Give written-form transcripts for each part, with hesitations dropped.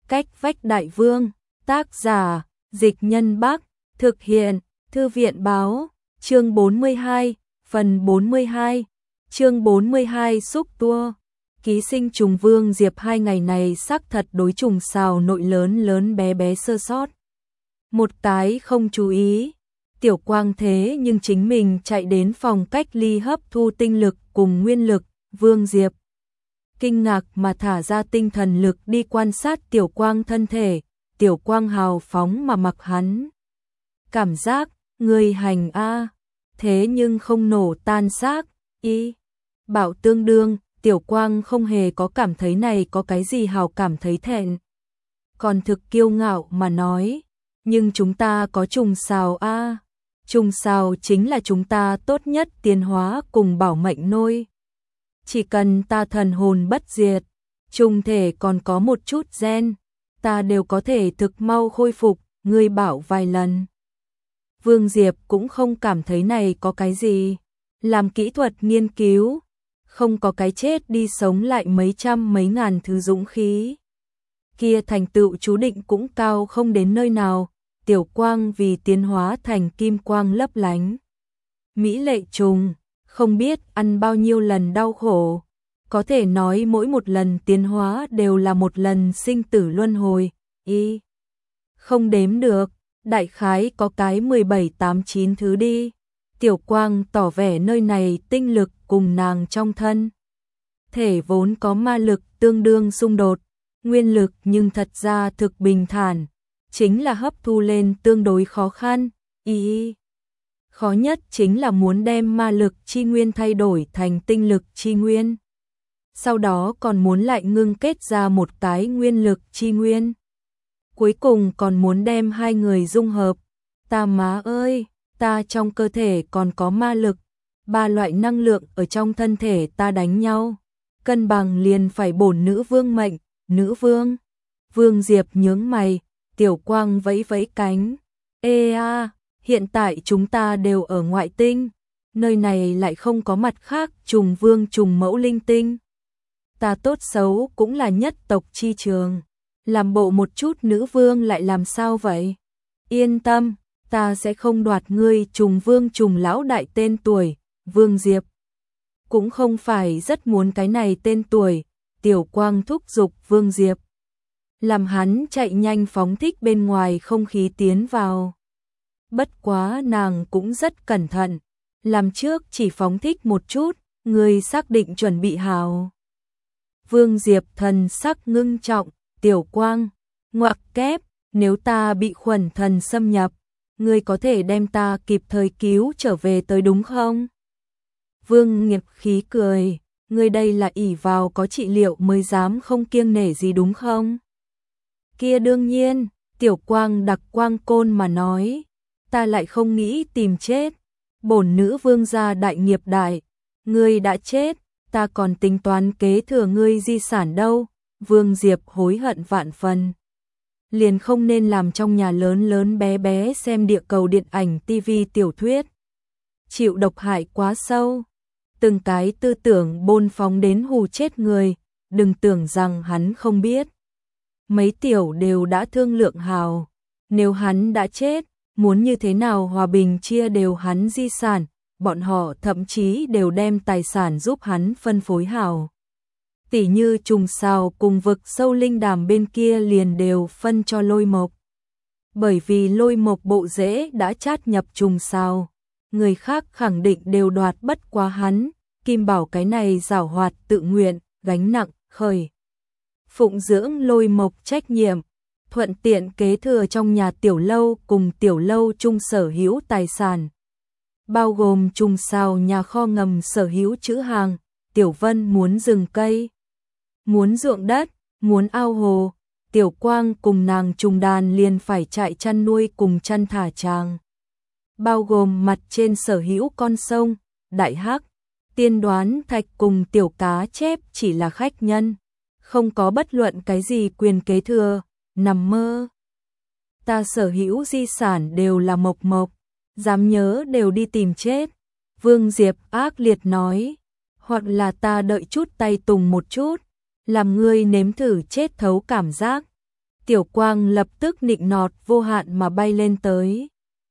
Cách vách đại vương, tác giả, Dịch Nhân Bắc, thực hiện, Thư viện báo, chương 42, phần 42, chương 42 xúc tua. Ký sinh trùng Vương Diệp 2 ngày này xác thật đối trùng sào nội lớn lớn bé bé sơ sót. Một cái không chú ý, Tiểu Quang thế nhưng chính mình chạy đến phòng cách ly hấp thu tinh lực cùng nguyên lực, Vương Diệp kinh ngạc mà thả ra tinh thần lực đi quan sát Tiểu Quang thân thể, Tiểu Quang hào phóng mà mặc hắn. Cảm giác, người hành a, thế nhưng không nổ tan xác, y. Bảo tương đương, Tiểu Quang không hề có cảm thấy này có cái gì hào cảm thấy thẹn. Còn thực kiêu ngạo mà nói, nhưng chúng ta có trùng sào a, trùng sào chính là chúng ta tốt nhất tiến hóa cùng bảo mệnh nôi. Chỉ cần ta thần hồn bất diệt, trùng thể còn có một chút gen, ta đều có thể thực mau khôi phục, ngươi bảo vài lần. Vương Diệp cũng không cảm thấy này có cái gì, làm kỹ thuật nghiên cứu, không có cái chết đi sống lại mấy trăm mấy ngàn thứ dũng khí. Kia thành tựu chú định cũng cao không đến nơi nào, Tiểu Quang vì tiến hóa thành kim quang lấp lánh. Mỹ lệ trùng, không biết ăn bao nhiêu lần đau khổ, có thể nói mỗi một lần tiến hóa đều là một lần sinh tử luân hồi, y. Không đếm được, đại khái có cái 17-8-9 thứ đi. Tiểu Quang tỏ vẻ nơi này tinh lực cùng nàng trong thân thể vốn có ma lực tương đương xung đột, nguyên lực nhưng thật ra thực bình thản, chính là hấp thu lên tương đối khó khăn, y. Khó nhất chính là muốn đem ma lực chi nguyên thay đổi thành tinh lực chi nguyên. Sau đó còn muốn lại ngưng kết ra một cái nguyên lực chi nguyên. Cuối cùng còn muốn đem hai người dung hợp. Ta má ơi, ta trong cơ thể còn có ma lực, ba loại năng lượng ở trong thân thể ta đánh nhau. Cân bằng liền phải bổn nữ vương mệnh, nữ vương. Vương Diệp nhướng mày, Tiểu Quang vẫy vẫy cánh. Ê a, hiện tại chúng ta đều ở ngoại tinh, nơi này lại không có mặt khác trùng vương trùng mẫu linh tinh. Ta tốt xấu cũng là nhất tộc chi trường, làm bộ một chút nữ vương lại làm sao vậy? Yên tâm, ta sẽ không đoạt ngươi trùng vương trùng lão đại tên tuổi, Vương Diệp. Cũng không phải rất muốn cái này tên tuổi, Tiểu Quang thúc giục Vương Diệp. Làm hắn chạy nhanh phóng thích bên ngoài không khí tiến vào. Bất quá nàng cũng rất cẩn thận, làm trước chỉ phóng thích một chút, người xác định chuẩn bị hào. Vương Diệp thần sắc ngưng trọng, Tiểu Quang, ngoặc kép, nếu ta bị khuẩn thần xâm nhập, ngươi có thể đem ta kịp thời cứu trở về tới đúng không? Vương Nghiệp khí cười, ngươi đây là ỷ vào có trị liệu mới dám không kiêng nể gì đúng không? Kia đương nhiên, Tiểu Quang đặc quang côn mà nói, ta lại không nghĩ tìm chết. Bổn nữ vương gia đại nghiệp đại, ngươi đã chết, ta còn tính toán kế thừa ngươi di sản đâu. Vương Diệp hối hận vạn phần. Liền không nên làm trong nhà lớn lớn bé bé xem địa cầu điện ảnh tivi tiểu thuyết. Chịu độc hại quá sâu. Từng cái tư tưởng bôn phóng đến hù chết người, đừng tưởng rằng hắn không biết. Mấy tiểu đều đã thương lượng hào, nếu hắn đã chết, muốn như thế nào hòa bình chia đều hắn di sản, bọn họ thậm chí đều đem tài sản giúp hắn phân phối hào. Tỉ như trùng sào cùng vực sâu linh đàm bên kia liền đều phân cho Lôi Mộc. Bởi vì Lôi Mộc bộ rễ đã chát nhập trùng sào, người khác khẳng định đều đoạt bất quá hắn, Kim Bảo cái này giảo hoạt tự nguyện, gánh nặng, khởi. Phụng dưỡng Lôi Mộc trách nhiệm, thuận tiện kế thừa trong nhà tiểu lâu cùng tiểu lâu chung sở hữu tài sản. Bao gồm trùng sào nhà kho ngầm sở hữu trữ hàng, Tiểu Vân muốn rừng cây, muốn ruộng đất, muốn ao hồ, Tiểu Quang cùng nàng trùng đàn liền phải chạy chăn nuôi cùng chăn thả tràng. Bao gồm mặt trên sở hữu con sông, Đại Hắc, Tiên Đoán Thạch cùng tiểu cá chép chỉ là khách nhân, không có bất luận cái gì quyền kế thừa, nằm mơ. Ta sở hữu di sản đều là Mộc Mộc, dám nhớ đều đi tìm chết. Vương Diệp ác liệt nói, hoặc là ta đợi chút tay tùng một chút, làm ngươi nếm thử chết thấu cảm giác. Tiểu Quang lập tức nịnh nọt vô hạn mà bay lên tới.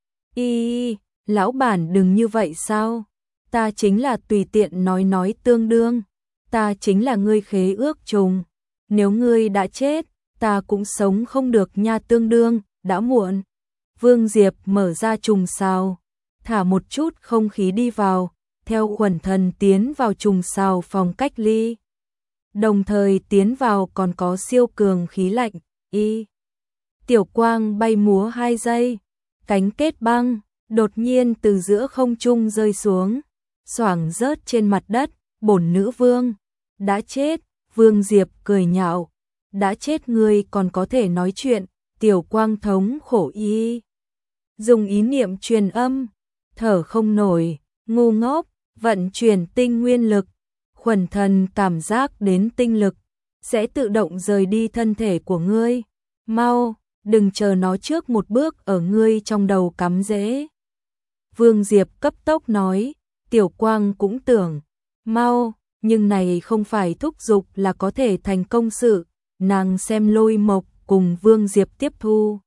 Lão bản đừng như vậy sao? Ta chính là tùy tiện nói tương đương. Ta chính là ngươi khế ước trùng. Nếu ngươi đã chết, ta cũng sống không được nha, tương đương, đã muộn. Vương Diệp mở ra trùng sào, thả một chút không khí đi vào, theo Khuẩn Thần tiến vào trùng sào phòng cách ly. Đồng thời tiến vào còn có siêu cường khí lạnh. Tiểu Quang bay múa 2 giây, cánh kết băng, đột nhiên từ giữa không trung rơi xuống, xoảng rớt trên mặt đất. Bổn nữ vương đã chết. Vương Diệp cười nhạo, đã chết ngươi còn có thể nói chuyện. Tiểu Quang thống khổ dùng ý niệm truyền âm, thở không nổi, ngu ngốc, vận chuyển tinh nguyên lực. Khuẩn Thần cảm giác đến tinh lực sẽ tự động rời đi thân thể của ngươi. Mau, đừng chờ nó trước một bước ở ngươi trong đầu cắm rễ. Vương Diệp cấp tốc nói. Tiểu Quang cũng tưởng mau, nhưng này không phải thúc giục là có thể thành công sự. Nàng xem Lôi Mộc cùng Vương Diệp tiếp thu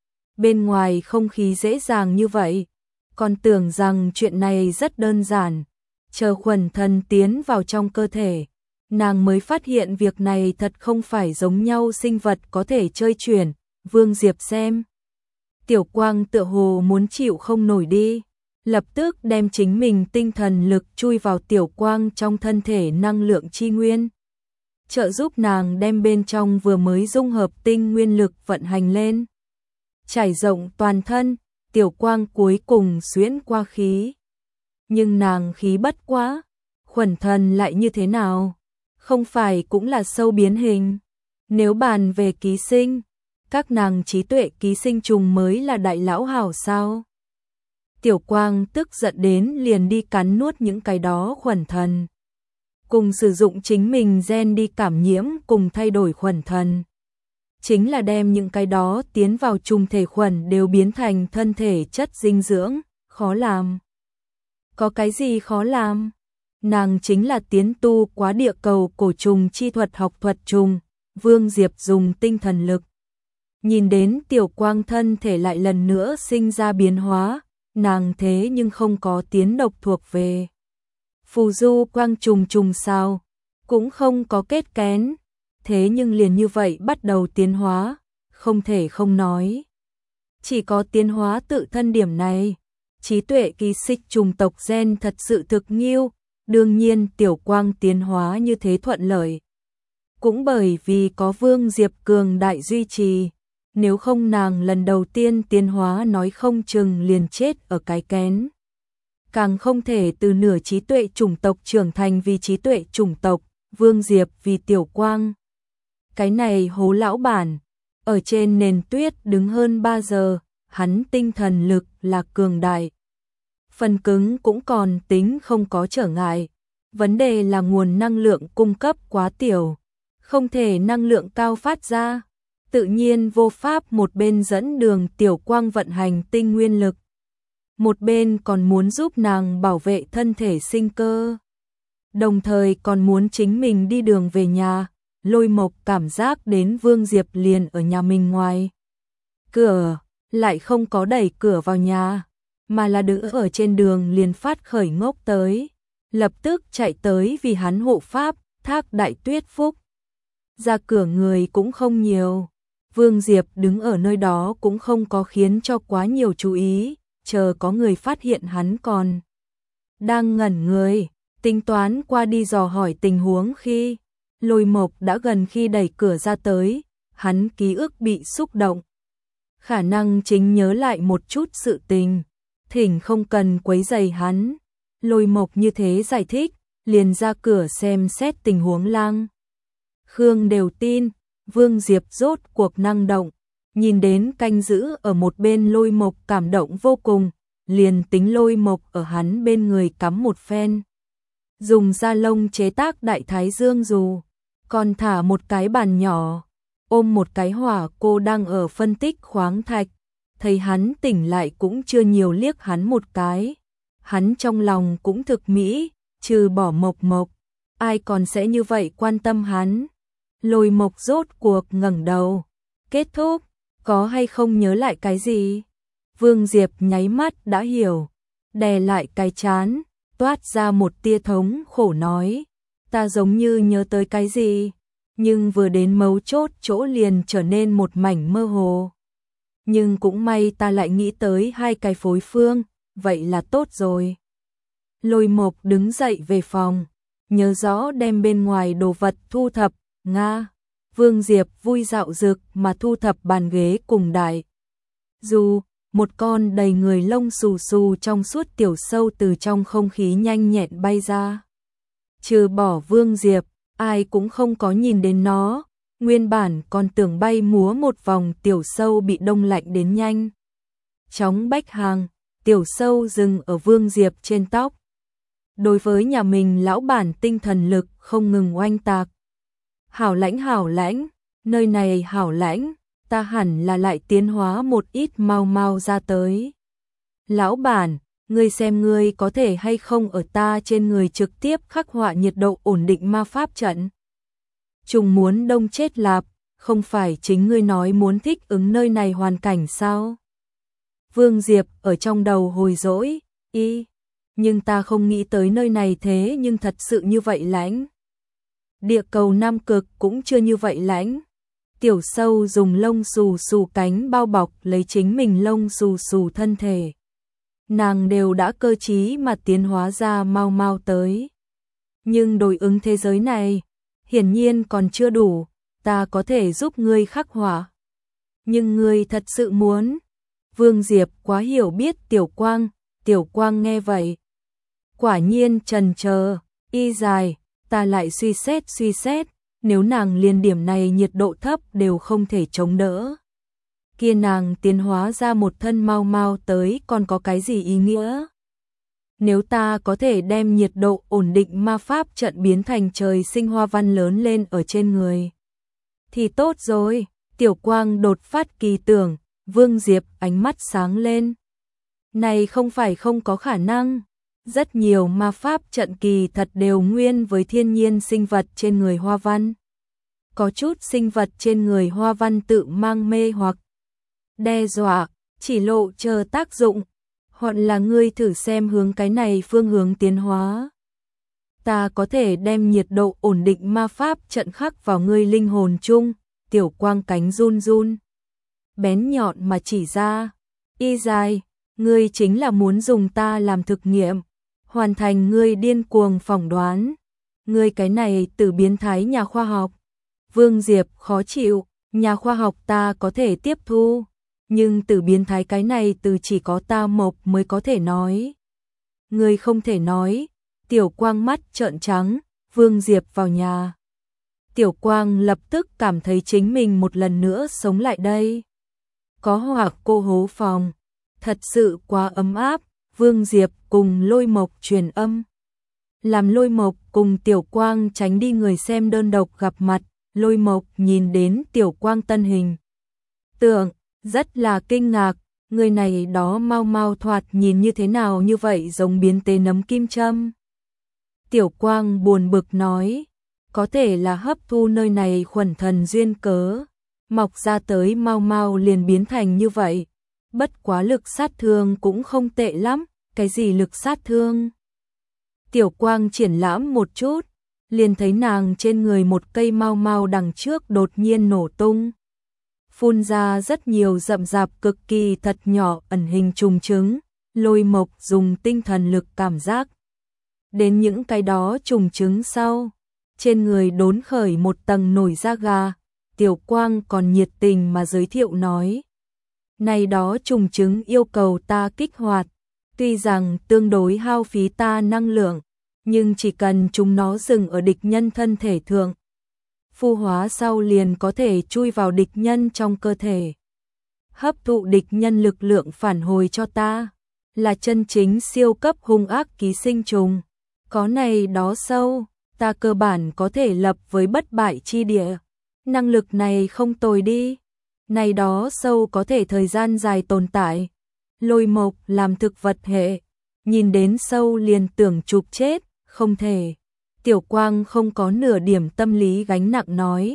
bên ngoài không khí dễ dàng như vậy, còn tưởng rằng chuyện này rất đơn giản. Chờ Khuẩn Thần tiến vào trong cơ thể, nàng mới phát hiện việc này thật không phải giống nhau sinh vật có thể chơi chuyển. Vương Diệp xem Tiểu Quang tựa hồ muốn chịu không nổi đi, lập tức đem chính mình tinh thần lực chui vào Tiểu Quang trong thân thể năng lượng chi nguyên, trợ giúp nàng đem bên trong vừa mới dung hợp tinh nguyên lực vận hành lên, trải rộng toàn thân. Tiểu Quang cuối cùng xuyễn qua khí, nhưng nàng khí bất quá. Khuẩn Thần lại như thế nào? Không phải cũng là sâu biến hình? Nếu bàn về ký sinh, các nàng trí tuệ ký sinh trùng mới là đại lão hảo sao? Tiểu Quang tức giận đến liền đi cắn nuốt những cái đó Khuẩn Thần, cùng sử dụng chính mình gen đi cảm nhiễm cùng thay đổi Khuẩn Thần, chính là đem những cái đó tiến vào trùng thể khuẩn đều biến thành thân thể chất dinh dưỡng. Khó làm. Có cái gì khó làm? Nàng chính là tiến tu quá địa cầu cổ trùng chi thuật học thuật trùng. Vương Diệp dùng tinh thần lực nhìn đến Tiểu Quang thân thể lại lần nữa sinh ra biến hóa. Nàng thế nhưng không có tiến độc thuộc về phù du quang trùng sao, cũng không có kết kén, thế nhưng liền như vậy bắt đầu tiến hóa. Không thể không nói, chỉ có tiến hóa tự thân điểm này, trí tuệ ký sinh trùng tộc gen thật sự thực nghiêu. Đương nhiên Tiểu Quang tiến hóa như thế thuận lợi, cũng bởi vì có Vương Diệp cường đại duy trì. Nếu không nàng lần đầu tiên tiến hóa nói không chừng liền chết ở cái kén. Càng không thể từ nửa trí tuệ chủng tộc trưởng thành vì trí tuệ chủng tộc. Vương Diệp vì Tiểu Quang, cái này hố lão bản, ở trên nền tuyết đứng hơn 3 giờ, hắn tinh thần lực là cường đại. Phần cứng cũng còn tính không có trở ngại. Vấn đề là nguồn năng lượng cung cấp quá tiểu, không thể năng lượng cao phát ra. Tự nhiên vô pháp một bên dẫn đường Tiểu Quang vận hành tinh nguyên lực, một bên còn muốn giúp nàng bảo vệ thân thể sinh cơ, đồng thời còn muốn chính mình đi đường về nhà. Lôi Mộc cảm giác đến Vương Diệp liền ở nhà mình ngoài cửa, lại không có đẩy cửa vào nhà, mà là đứng ở trên đường liền phát khởi ngốc tới, lập tức chạy tới vì hắn hộ pháp. Thác Đại Tuyết Phúc ra cửa người cũng không nhiều, Vương Diệp đứng ở nơi đó cũng không có khiến cho quá nhiều chú ý. Chờ có người phát hiện hắn còn đang ngẩn người, tính toán qua đi dò hỏi tình huống khi Lôi Mộc đã gần khi đẩy cửa ra tới. Hắn ký ức bị xúc động, khả năng chính nhớ lại một chút sự tình, thỉnh không cần quấy rầy hắn. Lôi Mộc như thế giải thích, liền ra cửa xem xét tình huống. Lang Khương đều tin. Vương Diệp rốt cuộc năng động, nhìn đến canh giữ ở một bên Lôi Mộc cảm động vô cùng, liền tính Lôi Mộc ở hắn bên người cắm một phen, dùng da lông chế tác đại thái dương dù, còn thả một cái bàn nhỏ, ôm một cái hỏa cô đang ở phân tích khoáng thạch. Thấy hắn tỉnh lại cũng chưa nhiều liếc hắn một cái, hắn trong lòng cũng thực mỹ, trừ bỏ Mộc Mộc, ai còn sẽ như vậy quan tâm hắn. Lôi Mộc rốt cuộc ngẩng đầu, Kết thúc, có hay không nhớ lại cái gì? Vương Diệp nháy mắt đã hiểu, đè lại cái trán, toát ra một tia thống khổ nói, ta giống như nhớ tới cái gì, nhưng vừa đến mấu chốt chỗ liền trở nên một mảnh mơ hồ. Nhưng cũng may ta lại nghĩ tới hai cái phối phương, vậy là tốt rồi. Lôi Mộc đứng dậy về phòng, nhớ rõ đem bên ngoài đồ vật thu thập, nga. Vương Diệp vui dạo dực mà thu thập bàn ghế cùng đại. Dù, một con đầy người lông xù xù trong suốt tiểu sâu từ trong không khí nhanh nhẹn bay ra. Trừ bỏ Vương Diệp, ai cũng không có nhìn đến nó, nguyên bản còn tưởng bay múa một vòng tiểu sâu bị đông lạnh đến nhanh. Chóng bách hàng, tiểu sâu dừng ở Vương Diệp trên tóc. Đối với nhà mình lão bản tinh thần lực không ngừng oanh tạc. Hảo lãnh, nơi này hảo lãnh, ta hẳn là lại tiến hóa một ít mau mau ra tới. Lão bản, ngươi xem ngươi có thể hay không ở ta trên người trực tiếp khắc họa nhiệt độ ổn định ma pháp trận. Trùng muốn đông chết lạp, không phải chính ngươi nói muốn thích ứng nơi này hoàn cảnh sao? Vương Diệp ở trong đầu hồi dỗi, nhưng ta không nghĩ tới nơi này thế nhưng thật sự như vậy lãnh. Địa cầu Nam Cực cũng chưa như vậy lãnh. Tiểu sâu dùng lông xù xù cánh bao bọc lấy chính mình lông xù xù thân thể. Nàng đều đã cơ trí mà tiến hóa ra mau mau tới. Nhưng đối ứng thế giới này, hiển nhiên còn chưa đủ, ta có thể giúp ngươi khắc họa. Nhưng ngươi thật sự muốn. Vương Diệp quá hiểu biết Tiểu Quang nghe vậy. Quả nhiên trần chờ, dài, ta lại suy xét, nếu nàng liền điểm này nhiệt độ thấp đều không thể chống đỡ. Kia nàng tiến hóa ra một thân mau mau tới còn có cái gì ý nghĩa? Nếu ta có thể đem nhiệt độ ổn định ma pháp trận biến thành trời sinh hoa văn lớn lên ở trên người, thì tốt rồi. Tiểu Quang đột phát kỳ tưởng, Vương Diệp ánh mắt sáng lên. Này không phải không có khả năng. Rất nhiều ma pháp trận kỳ thật đều nguyên với thiên nhiên sinh vật trên người hoa văn. Có chút sinh vật trên người hoa văn tự mang mê hoặc đe dọa, chỉ lộ chờ tác dụng, hoặc là ngươi thử xem hướng cái này phương hướng tiến hóa. Ta có thể đem nhiệt độ ổn định ma pháp trận khắc vào ngươi linh hồn chung. Tiểu Quang cánh run run, bén nhọn mà chỉ ra, dài, ngươi chính là muốn dùng ta làm thực nghiệm, hoàn thành ngươi điên cuồng phỏng đoán. Ngươi cái này từ biến thái nhà khoa học. Vương Diệp khó chịu, nhà khoa học ta có thể tiếp thu, nhưng từ biến thái cái này từ chỉ có ta Mộc mới có thể nói. Ngươi không thể nói. Tiểu Quang mắt trợn trắng, Vương Diệp vào nhà. Tiểu Quang lập tức cảm thấy chính mình một lần nữa sống lại đây. Có hoặc cô hố phòng, thật sự quá ấm áp. Vương Diệp cùng Lôi Mộc truyền âm, làm Lôi Mộc cùng Tiểu Quang tránh đi người xem đơn độc gặp mặt. Lôi Mộc nhìn đến Tiểu Quang tân hình tượng, rất là kinh ngạc, người này đó mau mau thoạt nhìn như thế nào như vậy giống biến tế nấm kim châm. Tiểu Quang buồn bực nói, có thể là hấp thu nơi này khuẩn thần duyên cớ, mọc ra tới mau mau liền biến thành như vậy. Bất quá lực sát thương cũng không tệ lắm. Cái gì lực sát thương? Tiểu Quang triển lãm một chút, liền thấy nàng trên người một cây mau mau đằng trước đột nhiên nổ tung. Phun ra rất nhiều rậm rạp cực kỳ thật nhỏ ẩn hình trùng trứng. Lôi Mộc dùng tinh thần lực cảm giác đến những cái đó trùng trứng sau, trên người đốn khởi một tầng nổi da gà. Tiểu Quang còn nhiệt tình mà giới thiệu nói, này đó trùng trứng yêu cầu ta kích hoạt, tuy rằng tương đối hao phí ta năng lượng, nhưng chỉ cần chúng nó dừng ở địch nhân thân thể thượng, phu hóa sau liền có thể chui vào địch nhân trong cơ thể, hấp thụ địch nhân lực lượng phản hồi cho ta, là chân chính siêu cấp hung ác ký sinh trùng. Có này đó sâu, ta cơ bản có thể lập với bất bại chi địa. Năng lực này không tồi đi. Này đó sâu có thể thời gian dài tồn tại. Lôi Mộc làm thực vật hệ, nhìn đến sâu liền tưởng chụp chết, không thể. Tiểu Quang không có nửa điểm tâm lý gánh nặng nói,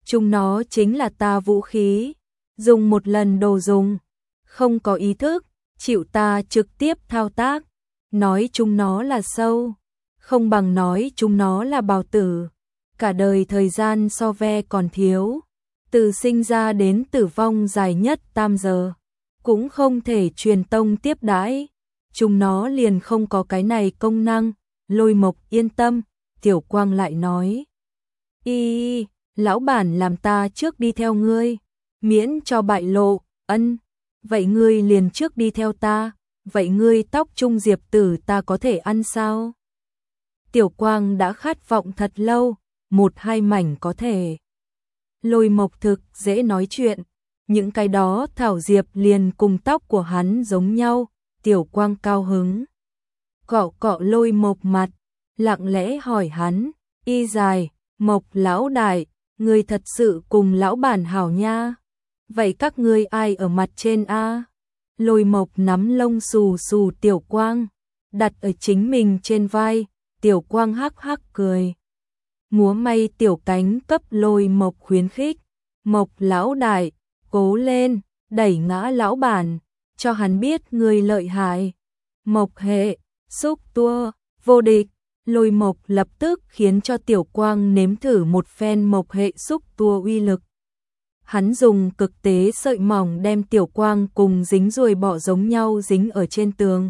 chúng nó chính là ta vũ khí, dùng một lần đồ dùng, không có ý thức, chịu ta trực tiếp thao tác, nói chúng nó là sâu, không bằng nói chúng nó là bào tử, cả đời thời gian so ve còn thiếu, từ sinh ra đến tử vong dài nhất tam giờ, cũng không thể truyền tông tiếp đãi, chúng nó liền không có cái này công năng. Lôi Mộc yên tâm, Tiểu Quang lại nói. Lão bản làm ta trước đi theo ngươi, miễn cho bại lộ, ân, vậy ngươi liền trước đi theo ta, vậy ngươi tóc trung diệp tử ta có thể ăn sao? Tiểu Quang đã khát vọng thật lâu, 1-2 mảnh có thể. Lôi Mộc thực dễ nói chuyện, những cái đó thảo diệp liền cùng tóc của hắn giống nhau, Tiểu Quang cao hứng. Cọ cọ Lôi Mộc mặt, lặng lẽ hỏi hắn, dài, Mộc lão đại, ngươi thật sự cùng lão bản hảo nha. Vậy các ngươi ai ở mặt trên a? Lôi Mộc nắm lông xù xù Tiểu Quang, đặt ở chính mình trên vai, Tiểu Quang hắc hắc cười. Múa may tiểu cánh cấp Lôi Mộc khuyến khích, Mộc lão đại, cố lên, đẩy ngã lão bản, cho hắn biết ngươi lợi hại. Mộc hệ, xúc tua, vô địch. Lôi Mộc lập tức khiến cho Tiểu Quang nếm thử một phen Mộc hệ xúc tua uy lực. Hắn dùng cực tế sợi mỏng đem Tiểu Quang cùng dính ruồi bọ giống nhau dính ở trên tường.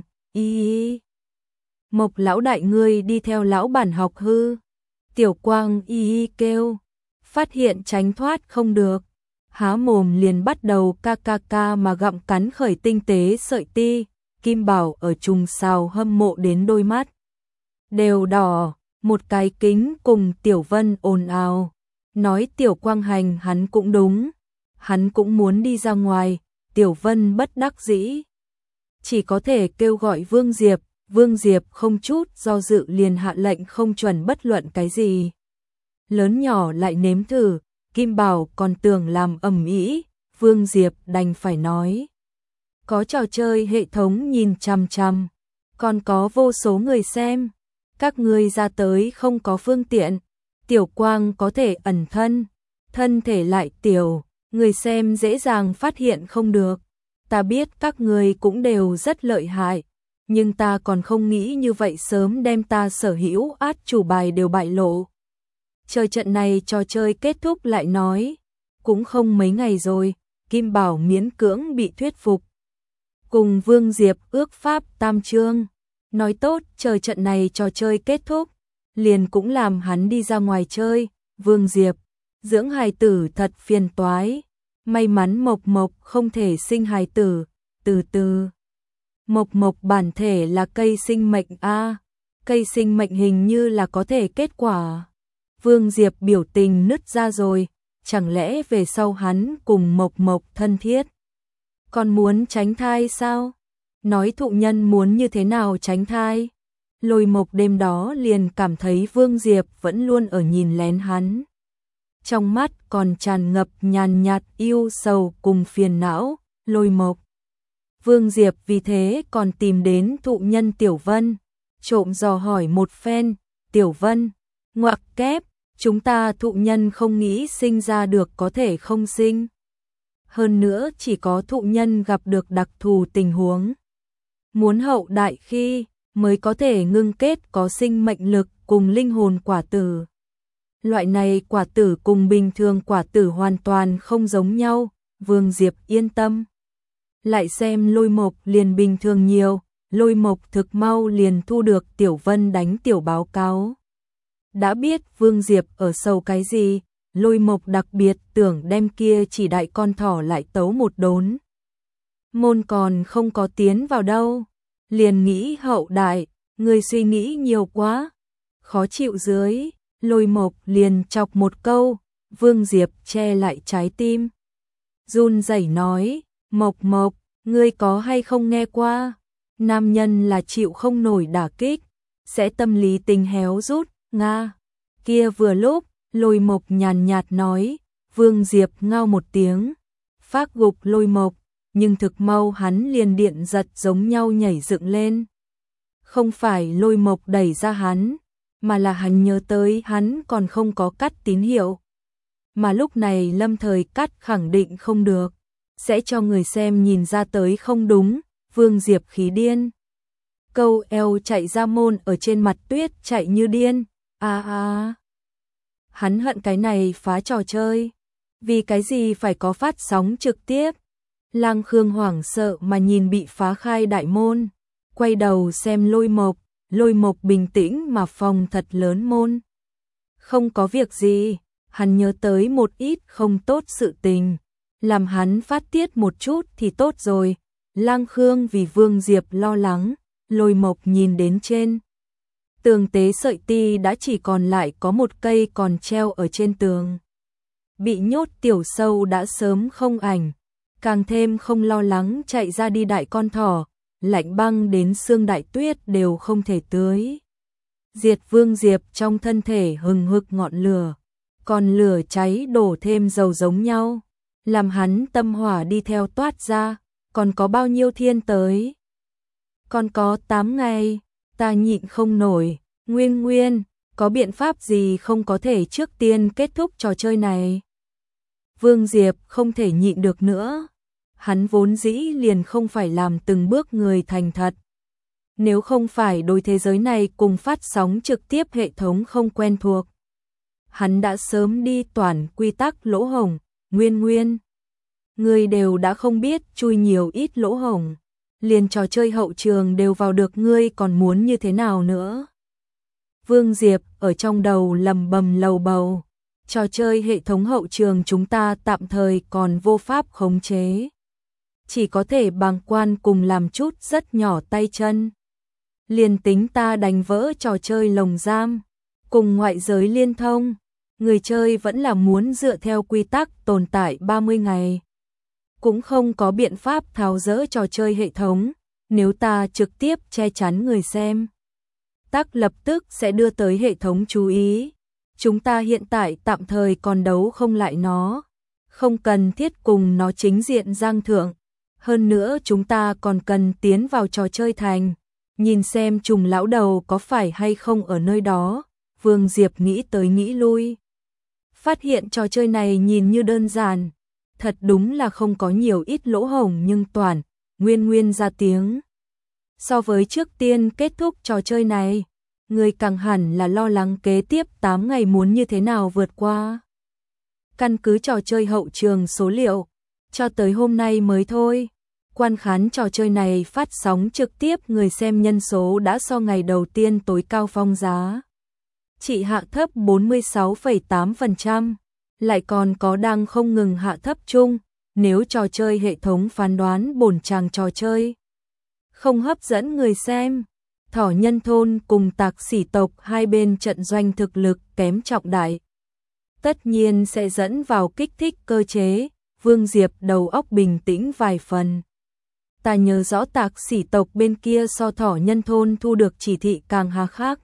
Mộc lão đại ngươi đi theo lão bản học hư. Tiểu Quang kêu, phát hiện tránh thoát không được, há mồm liền bắt đầu ca ca ca mà gặm cắn khởi tinh tế sợi ti. Kim Bảo ở trùng sào hâm mộ đến đôi mắt đều đỏ, một cái kính cùng Tiểu Vân ồn ào, nói Tiểu Quang hành hắn cũng đúng, hắn cũng muốn đi ra ngoài, Tiểu Vân bất đắc dĩ, chỉ có thể kêu gọi Vương Diệp không chút do dự liền hạ lệnh không chuẩn bất luận cái gì. Lớn nhỏ lại nếm thử, Kim Bảo còn tưởng làm ầm ĩ, Vương Diệp đành phải nói. Có trò chơi hệ thống nhìn chằm chằm, còn có vô số người xem, các ngươi ra tới không có phương tiện, Tiểu Quang có thể ẩn thân thể lại tiểu, người xem dễ dàng phát hiện không được. Ta biết các ngươi cũng đều rất lợi hại, nhưng ta còn không nghĩ như vậy sớm đem ta sở hữu át chủ bài đều bại lộ. Chơi trận này trò chơi kết thúc lại nói, cũng không mấy ngày rồi, Kim Bảo miễn cưỡng bị thuyết phục. Cùng Vương Diệp ước pháp tam chương, nói tốt chờ trận này trò chơi kết thúc, liền cũng làm hắn đi ra ngoài chơi. Vương Diệp, dưỡng hài tử thật phiền toái, may mắn Mộc Mộc không thể sinh hài tử, từ từ. Mộc Mộc bản thể là cây sinh mệnh a, cây sinh mệnh hình như là có thể kết quả. Vương Diệp biểu tình nứt ra rồi, chẳng lẽ về sau hắn cùng Mộc Mộc thân thiết? Còn muốn tránh thai sao? Nói thụ nhân muốn như thế nào tránh thai? Lôi Mộc đêm đó liền cảm thấy Vương Diệp vẫn luôn ở nhìn lén hắn. Trong mắt còn tràn ngập nhàn nhạt yêu sầu cùng phiền não, Lôi Mộc. Vương Diệp vì thế còn tìm đến thụ nhân Tiểu Vân, trộm dò hỏi một phen, Tiểu Vân, ngoặc kép, chúng ta thụ nhân không nghĩ sinh ra được có thể không sinh. Hơn nữa chỉ có thụ nhân gặp được đặc thù tình huống. Muốn hậu đại khi mới có thể ngưng kết có sinh mệnh lực cùng linh hồn quả tử. Loại này quả tử cùng bình thường quả tử hoàn toàn không giống nhau, Vương Diệp yên tâm. Lại xem Lôi Mộc liền bình thường nhiều, Lôi Mộc thực mau liền thu được Tiểu Vân đánh tiểu báo cáo. Đã biết Vương Diệp ở sâu cái gì, Lôi Mộc đặc biệt tưởng đem kia chỉ đại con thỏ lại tấu một đốn. Môn còn không có tiến vào đâu, liền nghĩ hậu đại, người suy nghĩ nhiều quá, khó chịu dưới, Lôi Mộc liền chọc một câu, Vương Diệp che lại trái tim. Run rẩy nói, Mộc Mộc, ngươi có hay không nghe qua, nam nhân là chịu không nổi đả kích, sẽ tâm lý tình héo rút, nga. Kia vừa lúc, Lôi Mộc nhàn nhạt nói, Vương Diệp ngao một tiếng, phác gục Lôi Mộc, nhưng thực mau hắn liền điện giật giống nhau nhảy dựng lên. Không phải Lôi Mộc đẩy ra hắn, mà là hắn nhớ tới hắn còn không có cắt tín hiệu. mà lúc này Lâm Thời Cát khẳng định không được, sẽ cho người xem nhìn ra tới không đúng. Vương Diệp khí điên, câu eo chạy ra môn, ở trên mặt tuyết chạy như điên. Hắn hận cái này phá trò chơi, vì cái gì phải có phát sóng trực tiếp. Lang Khương hoảng sợ mà nhìn bị phá khai đại môn, quay đầu xem Lôi Mộc bình tĩnh mà phòng thật lớn môn. Không có việc gì, hắn nhớ tới một ít không tốt sự tình, làm hắn phát tiết một chút thì tốt rồi. Lang Khương vì Vương Diệp lo lắng, Lôi Mộc nhìn đến trên tường tế sợi ti đã chỉ còn lại có một cây còn treo ở trên tường. Bị nhốt tiểu sâu đã sớm không ảnh, càng thêm không lo lắng chạy ra đi đại con thỏ, lạnh băng đến xương đại tuyết đều không thể tưới diệt Vương Diệp trong thân thể hừng hực ngọn lửa, còn lửa cháy đổ thêm dầu giống nhau, làm hắn tâm hỏa đi theo toát ra. Còn có bao nhiêu thiên tới? Còn có 8 ngày, ta nhịn không nổi. Nguyên, có biện pháp gì không có thể trước tiên kết thúc trò chơi này? Vương Diệp không thể nhịn được nữa. Hắn vốn dĩ liền không phải làm từng bước người thành thật. Nếu không phải đối thế giới này cùng phát sóng trực tiếp hệ thống không quen thuộc, hắn đã sớm đi toàn quy tắc lỗ hổng. Nguyên, người đều đã không biết chui nhiều ít lỗ hổng, liền trò chơi hậu trường đều vào được, ngươi còn muốn như thế nào nữa? Vương Diệp ở trong đầu lầm bầm lầu bầu, trò chơi hệ thống hậu trường chúng ta tạm thời còn vô pháp khống chế, chỉ có thể bàng quan cùng làm chút rất nhỏ tay chân. Liền tính ta đánh vỡ trò chơi lồng giam, cùng ngoại giới liên thông, người chơi vẫn là muốn dựa theo quy tắc tồn tại 30 ngày. Cũng không có biện pháp tháo dỡ trò chơi hệ thống, nếu ta trực tiếp che chắn người xem, tắc lập tức sẽ đưa tới hệ thống chú ý. Chúng ta hiện tại tạm thời còn đấu không lại nó, không cần thiết cùng nó chính diện giang thượng. Hơn nữa chúng ta còn cần tiến vào trò chơi thành, nhìn xem trùng lão đầu có phải hay không ở nơi đó. Vương Diệp nghĩ tới nghĩ lui, phát hiện trò chơi này nhìn như đơn giản, thật đúng là không có nhiều ít lỗ hổng, nhưng toàn Nguyên ra tiếng. So với trước tiên kết thúc trò chơi này, người càng hẳn là lo lắng kế tiếp 8 ngày muốn như thế nào vượt qua. Căn cứ trò chơi hậu trường số liệu, cho tới hôm nay mới thôi, quan khán trò chơi này phát sóng trực tiếp người xem nhân số đã so ngày đầu tiên tối cao phong giá chỉ hạ thấp 46,8%, lại còn có đang không ngừng hạ thấp chung. Nếu trò chơi hệ thống phán đoán bổn chàng trò chơi không hấp dẫn người xem, Thỏ Nhân Thôn cùng Tạc Sỉ tộc hai bên trận doanh thực lực kém trọng đại, tất nhiên sẽ dẫn vào kích thích cơ chế. Vương Diệp đầu óc bình tĩnh vài phần. Ta nhớ rõ Tạc Sỉ tộc bên kia so Thỏ Nhân Thôn thu được chỉ thị càng hà khắc.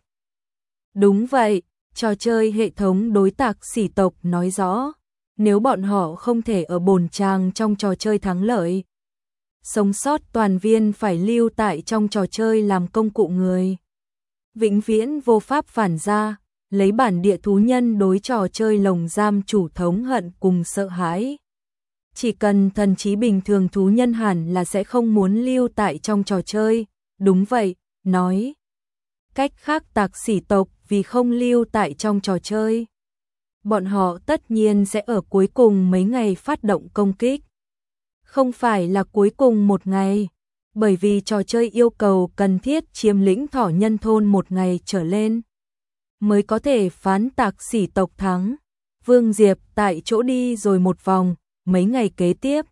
Đúng vậy, trò chơi hệ thống đối Tạc Sỉ tộc nói rõ, nếu bọn họ không thể ở bổn chàng trong trò chơi thắng lợi, sống sót toàn viên phải lưu tại trong trò chơi làm công cụ người, vĩnh viễn vô pháp phản ra, lấy bản địa thú nhân đối trò chơi lồng giam chủ thống hận cùng sợ hãi. Chỉ cần thần trí bình thường thú nhân hẳn là sẽ không muốn lưu tại trong trò chơi. Đúng vậy, nói cách khác Tạc Sỉ tộc vì không lưu tại trong trò chơi, bọn họ tất nhiên sẽ ở cuối cùng mấy ngày phát động công kích. Không phải là cuối cùng một ngày, bởi vì trò chơi yêu cầu cần thiết chiếm lĩnh Thỏ Nhân Thôn một ngày trở lên, mới có thể phán Tạc Sỉ tộc thắng. Vương Diệp tại chỗ đi rồi một vòng, mấy ngày kế tiếp,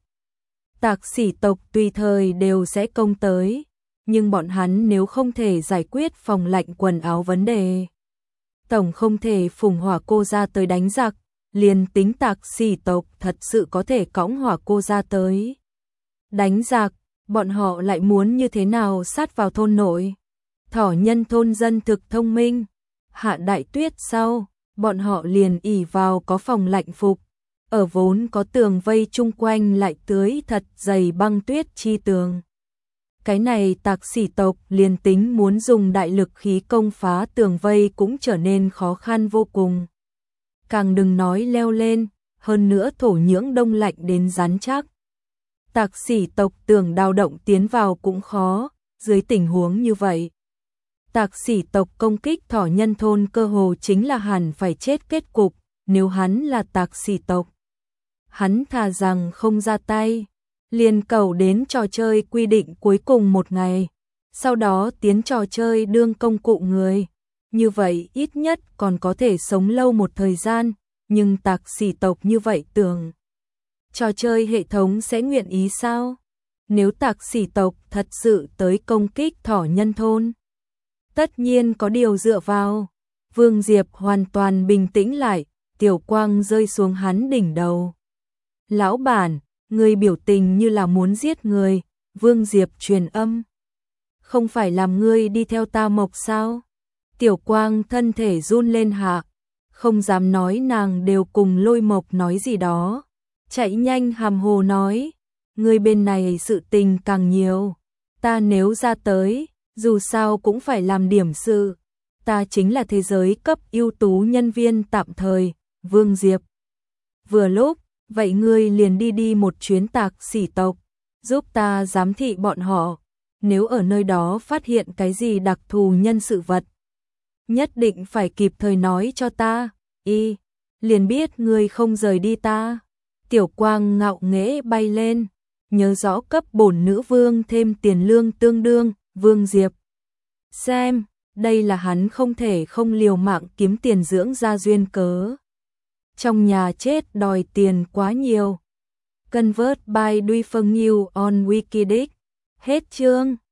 Tạc Sỉ tộc tùy thời đều sẽ công tới, nhưng bọn hắn nếu không thể giải quyết phòng lạnh quần áo vấn đề, tổng không thể phùng hỏa cô ra tới đánh giặc, liền tính Tạc Sỉ tộc thật sự có thể cõng hỏa cô ra tới đánh giặc, bọn họ lại muốn như thế nào sát vào thôn nội. Thỏ Nhân Thôn dân thực thông minh, hạ đại tuyết sau, bọn họ liền ỷ vào có phòng lạnh phục, ở vốn có tường vây chung quanh lại tưới thật dày băng tuyết chi tường. Cái này Tạc Sỉ tộc liền tính muốn dùng đại lực khí công phá tường vây cũng trở nên khó khăn vô cùng. Càng đừng nói leo lên, hơn nữa thổ nhưỡng đông lạnh đến rắn chắc. Tạc Sỉ tộc tưởng đào động tiến vào cũng khó, dưới tình huống như vậy. Tạc Sỉ tộc công kích thỏ nhân thôn cơ hồ chính là hẳn phải chết kết cục, nếu hắn là Tạc Sỉ tộc. Hắn thà rằng không ra tay, liền cầu đến trò chơi quy định cuối cùng một ngày, sau đó tiến trò chơi đương công cụ người. Như vậy ít nhất còn có thể sống lâu một thời gian, nhưng Tạc Sỉ tộc như vậy tưởng. Trò chơi hệ thống sẽ nguyện ý sao? Nếu Tạc Sỉ tộc thật sự tới công kích thỏ nhân thôn, tất nhiên có điều dựa vào. Vương Diệp hoàn toàn bình tĩnh lại, tiểu quang rơi xuống hắn đỉnh đầu. Lão bản, người biểu tình như là muốn giết người. Vương Diệp truyền âm. Không phải làm ngươi đi theo ta mộc sao? Tiểu quang thân thể run lên hạ, không dám nói nàng đều cùng Lôi Mộc nói gì đó. Chạy nhanh hàm hồ nói, người bên này sự tình càng nhiều, ta nếu ra tới, dù sao cũng phải làm điểm sự. Ta chính là thế giới cấp ưu tú nhân viên tạm thời. Vương Diệp. Vừa lúc, vậy ngươi liền đi một chuyến Tạc Sỉ tộc, giúp ta giám thị bọn họ. Nếu ở nơi đó phát hiện cái gì đặc thù nhân sự vật, nhất định phải kịp thời nói cho ta. Liền biết ngươi không rời đi ta. Tiểu quang ngạo nghễ bay lên, nhớ rõ cấp bổn nữ vương thêm tiền lương tương đương. Vương Diệp xem, đây là hắn không thể không liều mạng kiếm tiền dưỡng gia duyên cớ. Trong nhà chết đòi tiền quá nhiều. Convert by Duy Phương Nghiêu on Wikidic. Hết chương.